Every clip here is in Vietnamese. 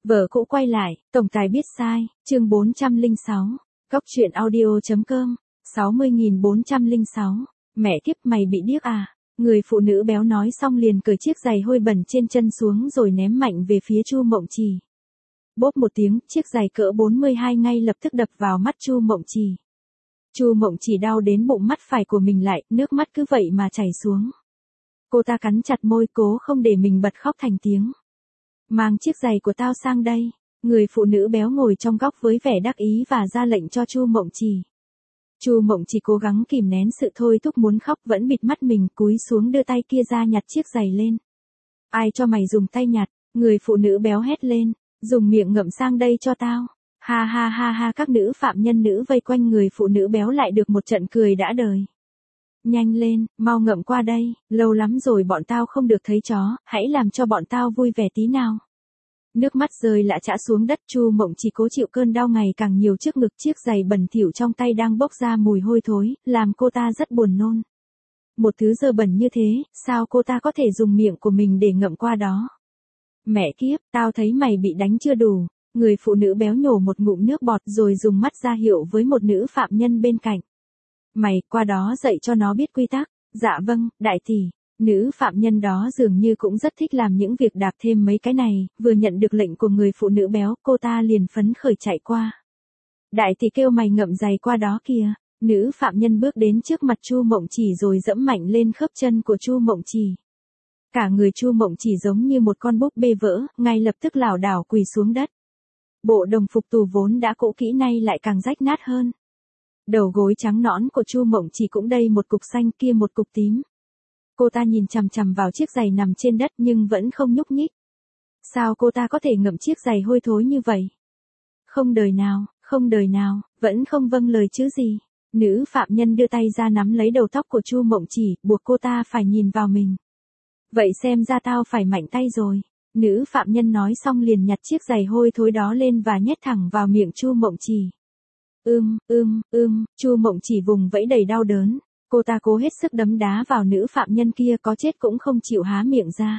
Vợ cũ quay lại, tổng tài biết sai, chương 406. Góc truyện audio.com. 60.406. Mẹ kiếp, mày bị điếc à? Người phụ nữ béo nói xong liền cởi chiếc giày hôi bẩn trên chân xuống rồi ném mạnh về phía Chu Mộng Trì. Bốp một tiếng, chiếc giày cỡ 42 ngay lập tức đập vào mắt Chu Mộng Trì. Chu Mộng Trì đau đến bụng mắt phải của mình lại, nước mắt cứ vậy mà chảy xuống. Cô ta cắn chặt môi cố không để mình bật khóc thành tiếng. Mang chiếc giày của tao sang đây. Người phụ nữ béo ngồi trong góc với vẻ đắc ý và ra lệnh cho Chu Mộng Trì. Chu Mộng Trì cố gắng kìm nén sự thôi thúc muốn khóc vẫn bịt mắt mình, cúi xuống đưa tay kia ra nhặt chiếc giày lên. Ai cho mày dùng tay nhặt? Người phụ nữ béo hét lên. Dùng miệng ngậm sang đây cho tao. Ha ha ha ha, các nữ phạm nhân nữ vây quanh người phụ nữ béo lại được một trận cười đã đời. Nhanh lên, mau ngậm qua đây, lâu lắm rồi bọn tao không được thấy chó, hãy làm cho bọn tao vui vẻ tí nào. Nước mắt rơi lã chã xuống đất, Chu Mộng Trì cố chịu cơn đau ngày càng nhiều trước ngực, chiếc giày bẩn thỉu trong tay đang bốc ra mùi hôi thối, làm cô ta rất buồn nôn. Một thứ dơ bẩn như thế, sao cô ta có thể dùng miệng của mình để ngậm qua đó? Mẹ kiếp, tao thấy mày bị đánh chưa đủ. Người phụ nữ béo nhổ một ngụm nước bọt rồi dùng mắt ra hiệu với một nữ phạm nhân bên cạnh. Mày, qua đó dạy cho nó biết quy tắc. Dạ vâng, đại tỷ. Nữ phạm nhân đó dường như cũng rất thích làm những việc đạp thêm mấy cái này, vừa nhận được lệnh của người phụ nữ béo, cô ta liền phấn khởi chạy qua. Đại tỷ kêu mày ngậm giày qua đó kìa. Nữ phạm nhân bước đến trước mặt Chu Mộng Trì rồi dẫm mạnh lên khớp chân của Chu Mộng Trì. Cả người Chu Mộng Trì giống như một con búp bê vỡ, ngay lập tức lảo đảo quỳ xuống đất. Bộ đồng phục tù vốn đã cũ kỹ nay lại càng rách nát hơn. Đầu gối trắng nõn của Chu Mộng Trì cũng đây một cục xanh kia một cục tím. Cô ta nhìn chằm chằm vào chiếc giày nằm trên đất nhưng vẫn không nhúc nhích. Sao cô ta có thể ngậm chiếc giày hôi thối như vậy? Không đời nào, vẫn không vâng lời chứ gì. Nữ phạm nhân đưa tay ra nắm lấy đầu tóc của Chu Mộng Trì, buộc cô ta phải nhìn vào mình. Vậy xem ra tao phải mạnh tay rồi. Nữ phạm nhân nói xong liền nhặt chiếc giày hôi thối đó lên và nhét thẳng vào miệng Chu Mộng Trì. Chu Mộng Trì vùng vẫy đầy đau đớn. Cô ta cố hết sức đấm đá vào nữ phạm nhân kia, có chết cũng không chịu há miệng ra.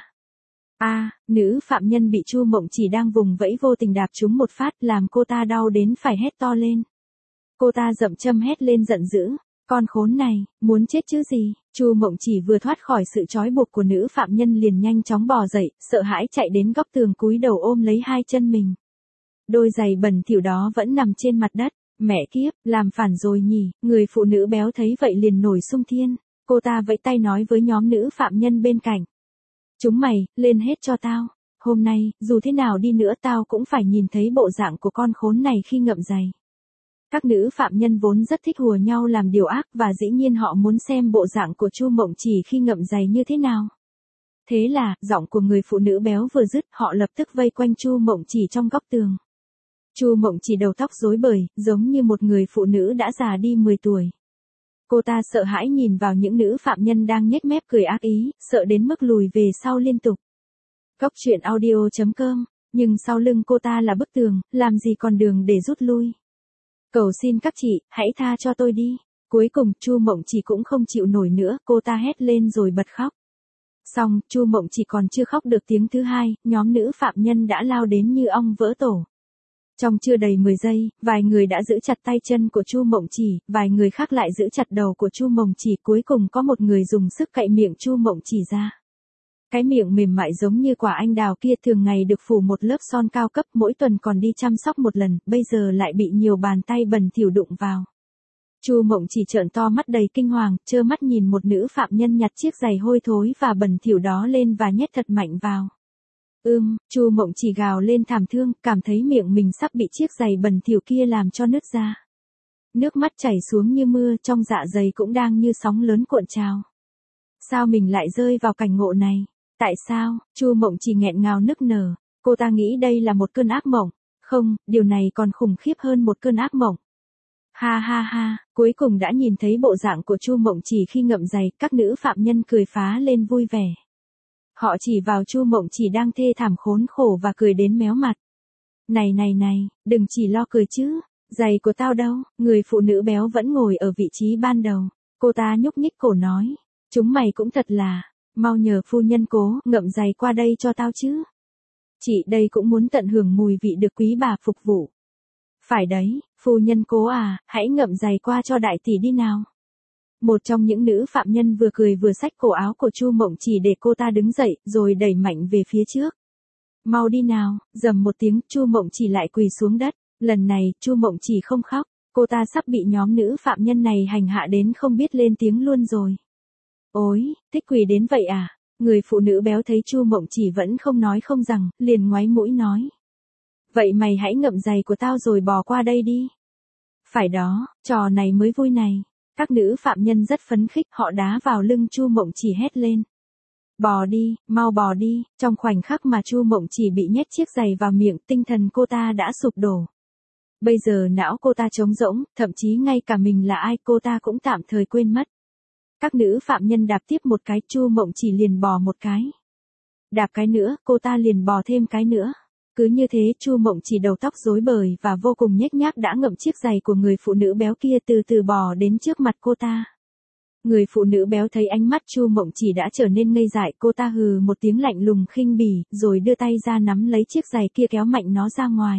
Nữ phạm nhân bị Chu Mộng Trì đang vùng vẫy vô tình đạp trúng một phát, làm cô ta đau đến phải hét to lên. Cô ta dậm châm hét lên giận dữ. Con khốn này, muốn chết chứ gì? Chu Mộng Trì vừa thoát khỏi sự trói buộc của nữ phạm nhân liền nhanh chóng bò dậy, sợ hãi chạy đến góc tường cúi đầu ôm lấy hai chân mình. Đôi giày bẩn thỉu đó vẫn nằm trên mặt đất. Mẹ kiếp, làm phản rồi nhỉ? Người phụ nữ béo thấy vậy liền nổi xung thiên. Cô ta vẫy tay nói với nhóm nữ phạm nhân bên cạnh. Chúng mày, lên hết cho tao. Hôm nay, dù thế nào đi nữa tao cũng phải nhìn thấy bộ dạng của con khốn này khi ngậm giày. Các nữ phạm nhân vốn rất thích hùa nhau làm điều ác và dĩ nhiên họ muốn xem bộ dạng của Chu Mộng Trì khi ngậm giày như thế nào. Thế là, giọng của người phụ nữ béo vừa dứt, họ lập tức vây quanh Chu Mộng Trì trong góc tường. Chu Mộng Trì đầu tóc rối bời, giống như một người phụ nữ đã già đi 10 tuổi. Cô ta sợ hãi nhìn vào những nữ phạm nhân đang nhếch mép cười ác ý, sợ đến mức lùi về sau liên tục. Góc truyện audio.com, nhưng sau lưng cô ta là bức tường, làm gì còn đường để rút lui. Cầu xin các chị, hãy tha cho tôi đi. Cuối cùng, Chu Mộng Trì cũng không chịu nổi nữa, cô ta hét lên rồi bật khóc. Xong, Chu Mộng Trì còn chưa khóc được tiếng thứ hai, nhóm nữ phạm nhân đã lao đến như ong vỡ tổ. Trong chưa đầy 10 giây, vài người đã giữ chặt tay chân của Chu Mộng Trì, vài người khác lại giữ chặt đầu của Chu Mộng Trì, cuối cùng có một người dùng sức cạy miệng Chu Mộng Trì ra. Cái miệng mềm mại giống như quả anh đào kia thường ngày được phủ một lớp son cao cấp, mỗi tuần còn đi chăm sóc một lần, bây giờ lại bị nhiều bàn tay bẩn thỉu đụng vào. Chu Mộng Trì trợn to mắt đầy kinh hoàng, trơ mắt nhìn một nữ phạm nhân nhặt chiếc giày hôi thối và bẩn thỉu đó lên và nhét thật mạnh vào. Chu Mộng Trì gào lên thảm thương, cảm thấy miệng mình sắp bị chiếc giày bẩn thỉu kia làm cho nứt ra. Nước mắt chảy xuống như mưa, trong dạ dày cũng đang như sóng lớn cuộn trào. Sao mình lại rơi vào cảnh ngộ này? Tại sao? Chu Mộng Trì nghẹn ngào nức nở. Cô ta nghĩ đây là một cơn ác mộng. Không, điều này còn khủng khiếp hơn một cơn ác mộng. Ha ha ha, cuối cùng đã nhìn thấy bộ dạng của Chu Mộng Trì khi ngậm giày, các nữ phạm nhân cười phá lên vui vẻ. Họ chỉ vào Chu Mộng Trì đang thê thảm khốn khổ và cười đến méo mặt. Này, đừng chỉ lo cười chứ. Giày của tao đâu? Người phụ nữ béo vẫn ngồi ở vị trí ban đầu. Cô ta nhúc nhích cổ nói. Chúng mày cũng thật là, mau nhờ phu nhân cố ngậm giày qua đây cho tao chứ. Chị đây cũng muốn tận hưởng mùi vị được quý bà phục vụ. Phải đấy, phu nhân Cố à, hãy ngậm giày qua cho đại tỷ đi nào. Một trong những nữ phạm nhân vừa cười vừa xách cổ áo của Chu Mộng Chỉ để cô ta đứng dậy, rồi đẩy mạnh về phía trước. Mau đi nào, rầm một tiếng, Chu Mộng Chỉ lại quỳ xuống đất. Lần này, Chu Mộng Chỉ không khóc, cô ta sắp bị nhóm nữ phạm nhân này hành hạ đến không biết lên tiếng luôn rồi. Ôi, thích quỳ đến vậy à? Người phụ nữ béo thấy Chu Mộng Chỉ vẫn không nói không rằng, liền ngoáy mũi nói. Vậy mày hãy ngậm giày của tao rồi bò qua đây đi. Phải đó, trò này mới vui này. Các nữ phạm nhân rất phấn khích, họ đá vào lưng Chu Mộng Chỉ hét lên. Bò đi, mau bò đi, trong khoảnh khắc mà Chu Mộng Chỉ bị nhét chiếc giày vào miệng, tinh thần cô ta đã sụp đổ. Bây giờ não cô ta trống rỗng, thậm chí ngay cả mình là ai cô ta cũng tạm thời quên mất. Các nữ phạm nhân đạp tiếp một cái, Chu Mộng Chỉ liền bò một cái. Đạp cái nữa, cô ta liền bò thêm cái nữa. Cứ như thế Chu Mộng Chỉ đầu tóc rối bời và vô cùng nhếch nhác đã ngậm chiếc giày của người phụ nữ béo kia từ từ bò đến trước mặt cô ta. Người phụ nữ béo thấy ánh mắt Chu Mộng Chỉ đã trở nên ngây dại, cô ta hừ một tiếng lạnh lùng khinh bỉ, rồi đưa tay ra nắm lấy chiếc giày kia kéo mạnh nó ra ngoài.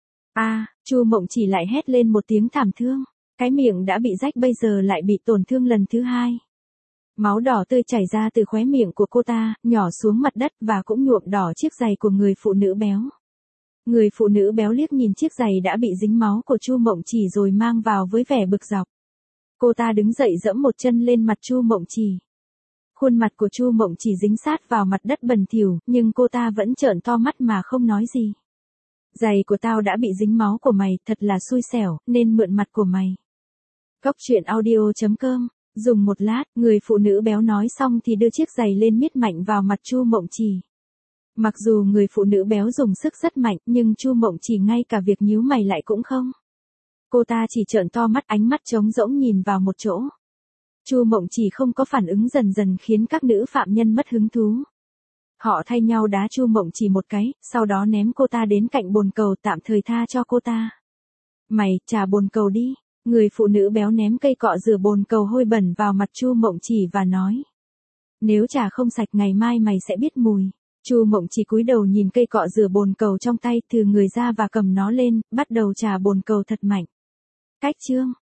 Chu Mộng Chỉ lại hét lên một tiếng thảm thương, cái miệng đã bị rách bây giờ lại bị tổn thương lần thứ hai. Máu đỏ tươi chảy ra từ khóe miệng của cô ta, nhỏ xuống mặt đất và cũng nhuộm đỏ chiếc giày của người phụ nữ béo. Người phụ nữ béo liếc nhìn chiếc giày đã bị dính máu của Chu Mộng Chỉ rồi mang vào với vẻ bực dọc. Cô ta đứng dậy giẫm một chân lên mặt Chu Mộng Chỉ. Khuôn mặt của Chu Mộng Chỉ dính sát vào mặt đất bẩn thỉu, nhưng cô ta vẫn trợn to mắt mà không nói gì. Giày của tao đã bị dính máu của mày, thật là xui xẻo, nên mượn mặt của mày. Cốc truyện audio.com. Dùng một lát, người phụ nữ béo nói xong thì đưa chiếc giày lên miết mạnh vào mặt Chu Mộng Chỉ. Mặc dù người phụ nữ béo dùng sức rất mạnh, nhưng Chu Mộng Chỉ ngay cả việc nhíu mày lại cũng không. Cô ta chỉ trợn to mắt, ánh mắt trống rỗng nhìn vào một chỗ. Chu Mộng Chỉ không có phản ứng dần dần khiến các nữ phạm nhân mất hứng thú. Họ thay nhau đá Chu Mộng Chỉ một cái, sau đó ném cô ta đến cạnh bồn cầu tạm thời tha cho cô ta. Mày, trả bồn cầu đi. Người phụ nữ béo ném cây cọ rửa bồn cầu hôi bẩn vào mặt Chu Mộng Chỉ và nói. Nếu trả không sạch ngày mai mày sẽ biết mùi. Chu Mộng Chỉ cúi đầu nhìn cây cọ rửa bồn cầu trong tay, thừ người ra và cầm nó lên, bắt đầu trả bồn cầu thật mạnh. Cách chương